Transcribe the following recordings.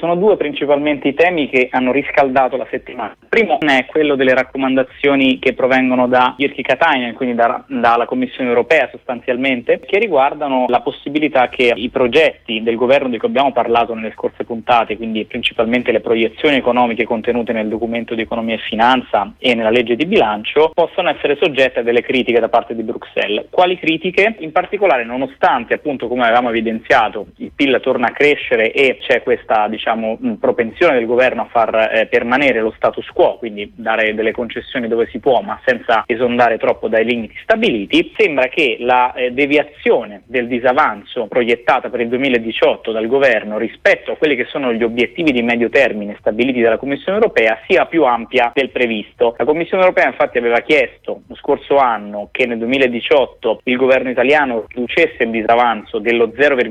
Sono due principalmente i temi che hanno riscaldato la settimana. Il primo è quello delle raccomandazioni che provengono da Jyrki Katainen, quindi dalla Commissione europea sostanzialmente, che riguardano la possibilità che i progetti del governo di cui abbiamo parlato nelle scorse puntate, quindi principalmente le proiezioni economiche contenute nel documento di economia e finanza e nella legge di bilancio, possano essere soggette a delle critiche da parte di Bruxelles. Quali critiche? In particolare, nonostante appunto, come avevamo evidenziato, il PIL torna a crescere e c'è questa propensione del governo a far permanere lo status quo, quindi dare delle concessioni dove si può ma senza esondare troppo dai limiti stabiliti, sembra che la deviazione del disavanzo proiettata per il 2018 dal governo rispetto a quelli che sono gli obiettivi di medio termine stabiliti dalla Commissione europea sia più ampia del previsto. La Commissione europea infatti aveva chiesto lo scorso anno che nel 2018 il governo italiano riducesse il disavanzo dello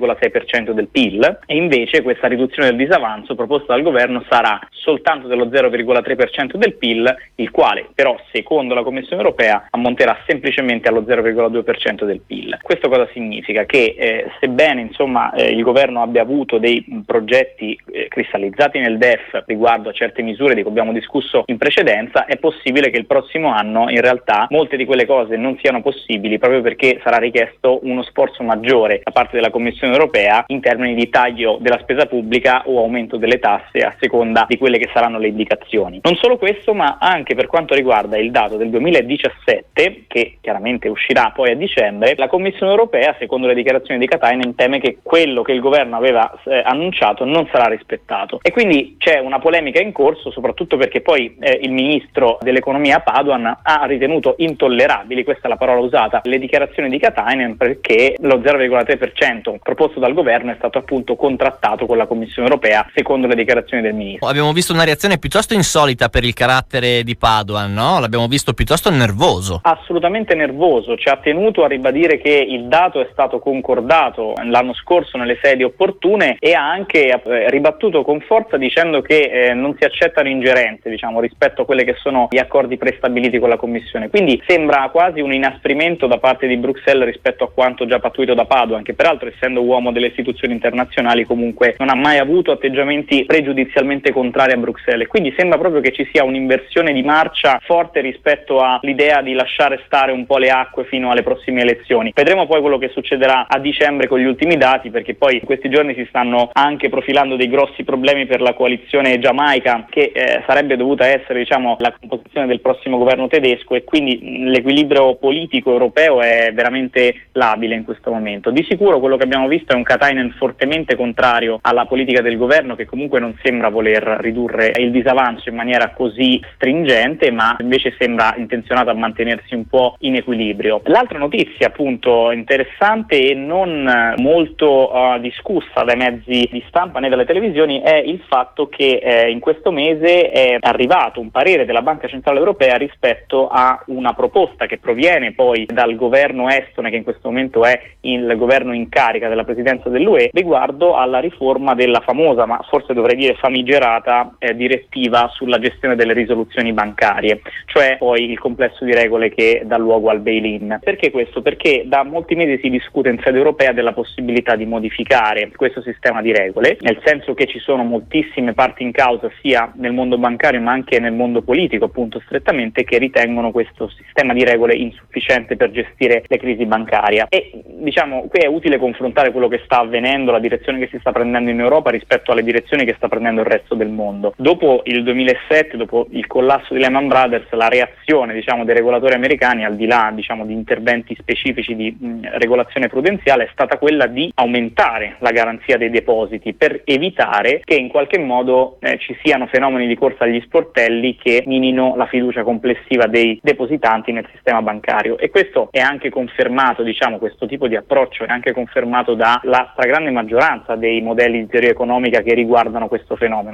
0,6% del PIL e invece questa riduzione del disavanzo proposta dal governo sarà soltanto dello 0,3% del PIL, il quale però secondo la Commissione europea ammonterà semplicemente allo 0,2% del PIL. Questo cosa significa? Che sebbene il governo abbia avuto dei progetti cristallizzati nel DEF riguardo a certe misure di cui abbiamo discusso in precedenza, è possibile che il prossimo anno in realtà molte di quelle cose non siano possibili proprio perché sarà richiesto uno sforzo maggiore da parte della Commissione europea in termini di taglio della spesa pubblica o aumento delle tasse a seconda di quelle che saranno le indicazioni. Non solo questo, ma anche per quanto riguarda il dato del 2017, che chiaramente uscirà poi a dicembre, la Commissione europea, secondo le dichiarazioni di Katainen, teme che quello che il governo aveva annunciato non sarà rispettato. E quindi c'è una polemica in corso, soprattutto perché poi il ministro dell'economia Padoan ha ritenuto intollerabili, questa è la parola usata, le dichiarazioni di Katainen perché lo 0,3% proposto dal governo è stato appunto contrattato con la Commissione europea, secondo le dichiarazioni del ministro. Abbiamo visto una reazione piuttosto insolita per il carattere di Padoan, no? L'abbiamo visto piuttosto nervoso. Assolutamente nervoso, ci ha tenuto a ribadire che il dato è stato concordato l'anno scorso nelle sedi opportune e ha anche ribattuto con forza dicendo che non si accettano ingerenze, rispetto a quelli che sono gli accordi prestabiliti con la Commissione. Quindi sembra quasi un inasprimento da parte di Bruxelles rispetto a quanto già pattuito da Padoan, che peraltro essendo uomo delle istituzioni internazionali comunque non ha mai avuto atteggiamenti pregiudizialmente contrari a Bruxelles. Quindi sembra proprio che ci sia un'inversione di marcia forte rispetto all'idea di lasciare stare un po' le acque fino alle prossime elezioni. Vedremo poi quello che succederà a dicembre con gli ultimi dati, perché poi in questi giorni si stanno anche profilando dei grossi problemi per la coalizione giamaica che sarebbe dovuta essere la composizione del prossimo governo tedesco, e quindi l'equilibrio politico europeo è veramente labile in questo momento. Di sicuro quello che abbiamo visto è un Katainen fortemente contrario alla politica del governo, che comunque non sembra voler ridurre il disavanzo in maniera così stringente, ma invece sembra intenzionato a mantenersi un po' in equilibrio. L'altra notizia appunto interessante e non molto discussa dai mezzi di stampa né dalle televisioni è il fatto che in questo mese è arrivato un parere della Banca Centrale Europea rispetto a una proposta che proviene poi dal governo estone, che in questo momento è il governo in carica della presidenza dell'UE, riguardo alla riforma della famosa, ma forse dovrei dire famigerata, direttiva sulla gestione delle risoluzioni bancarie, cioè poi il complesso di regole che dà luogo al bail-in. Perché questo? Perché da molti mesi si discute in sede europea della possibilità di modificare questo sistema di regole, nel senso che ci sono moltissime parti in causa sia nel mondo bancario ma anche nel mondo politico appunto strettamente, che ritengono questo sistema di regole insufficiente per gestire le crisi bancarie. E qui è utile confrontare quello che sta avvenendo, la direzione che si sta prendendo in Europa rispetto alle direzioni che sta prendendo il resto del mondo. Dopo il 2007, dopo il collasso di Lehman Brothers, la reazione dei regolatori americani, al di là di interventi specifici di regolazione prudenziale, è stata quella di aumentare la garanzia dei depositi per evitare che in qualche modo ci siano fenomeni di corsa agli sportelli che minino la fiducia complessiva dei depositanti nel sistema bancario. E questo è anche confermato, questo tipo di approccio è anche confermato dalla stragrande maggioranza dei modelli di teoria economica che riguardano questo fenomeno, cioè il fatto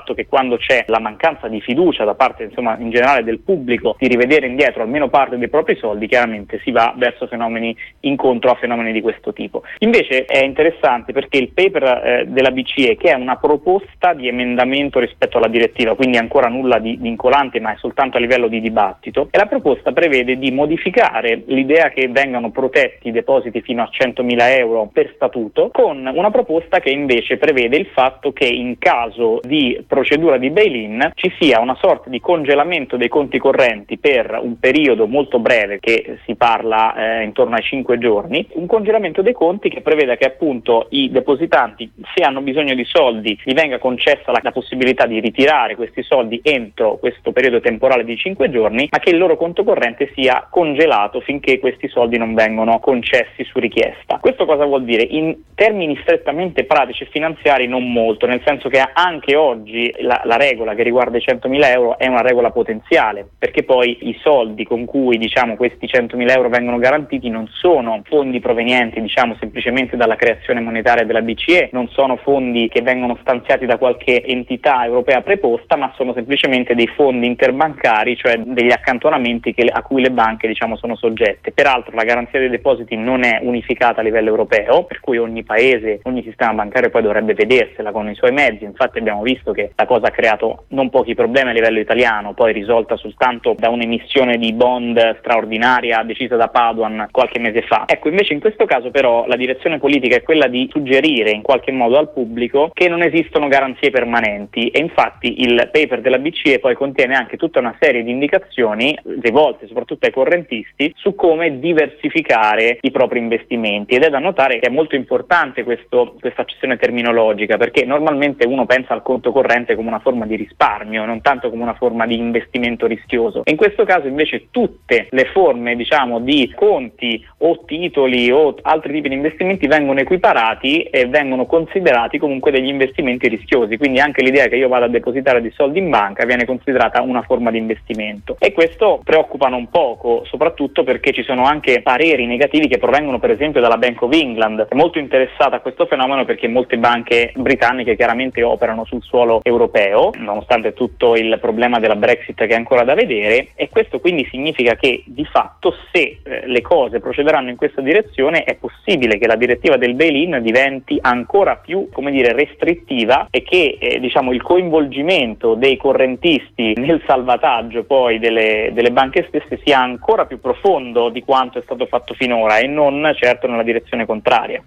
fatto che quando c'è la mancanza di fiducia da parte insomma in generale del pubblico di rivedere indietro almeno parte dei propri soldi, chiaramente si va verso incontro a fenomeni di questo tipo. Invece è interessante perché il paper della BCE, che è una proposta di emendamento rispetto alla direttiva, quindi ancora nulla di vincolante ma è soltanto a livello di dibattito, e la proposta prevede di modificare l'idea che vengano protetti i depositi fino a 100.000 euro per statuto, con una proposta che invece prevede il fatto che in caso di procedura di bail-in ci sia una sorta di congelamento dei conti correnti per un periodo molto breve, che si parla intorno ai 5 giorni, un congelamento dei conti che preveda che appunto i depositanti, se hanno bisogno di soldi, gli venga concessa la possibilità di ritirare questi soldi entro questo periodo temporale di 5 giorni, ma che il loro conto corrente sia congelato finché questi soldi non vengono concessi su richiesta. Questo cosa vuol dire? In termini strettamente pratici e finanziari non molto, nel senso che anche oggi la regola che riguarda i 100.000 euro è una regola potenziale, perché poi i soldi con cui questi 100.000 euro vengono garantiti non sono fondi provenienti semplicemente dalla creazione monetaria della BCE, non sono fondi che vengono stanziati da qualche entità europea preposta, ma sono semplicemente dei fondi interbancari, cioè degli accantonamenti a cui le banche sono soggette. Peraltro la garanzia dei depositi non è unificata a livello europeo, per cui ogni paese, ogni sistema bancario poi dovrebbe vedersela con i suoi mezzi. Infatti abbiamo visto che la cosa ha creato non pochi problemi a livello italiano, poi risolta soltanto da un'emissione di bond straordinaria decisa da Padoan qualche mese fa. Ecco, invece in questo caso però la direzione politica è quella di suggerire in qualche modo al pubblico che non esistono garanzie permanenti, e infatti il paper della BCE poi contiene anche tutta una serie di indicazioni rivolte soprattutto ai correntisti su come diversificare i propri investimenti, ed è da notare che è molto importante questa accezione terminologica, perché normalmente uno pensa al conto corrente come una forma di risparmio, non tanto come una forma di investimento rischioso, e in questo caso invece tutte le forme di conti o titoli o altri tipi di investimenti vengono equiparati e vengono considerati comunque degli investimenti rischiosi, quindi anche l'idea che io vada a depositare dei soldi in banca viene considerata una forma di investimento, e questo preoccupa non poco, soprattutto perché ci sono anche pareri negativi che provengono per esempio dalla Bank of England, è molto interessata a questo fenomeno perché molte banche britanniche chiaramente operano sul suolo europeo, nonostante tutto il problema della Brexit che è ancora da vedere, e questo quindi significa che di fatto se le cose procederanno in questa direzione è possibile che la direttiva del bail-in diventi ancora più restrittiva, e che il coinvolgimento dei correntisti nel salvataggio poi delle banche stesse sia ancora più profondo di quanto è stato fatto finora, e non certo nella direzione contraria.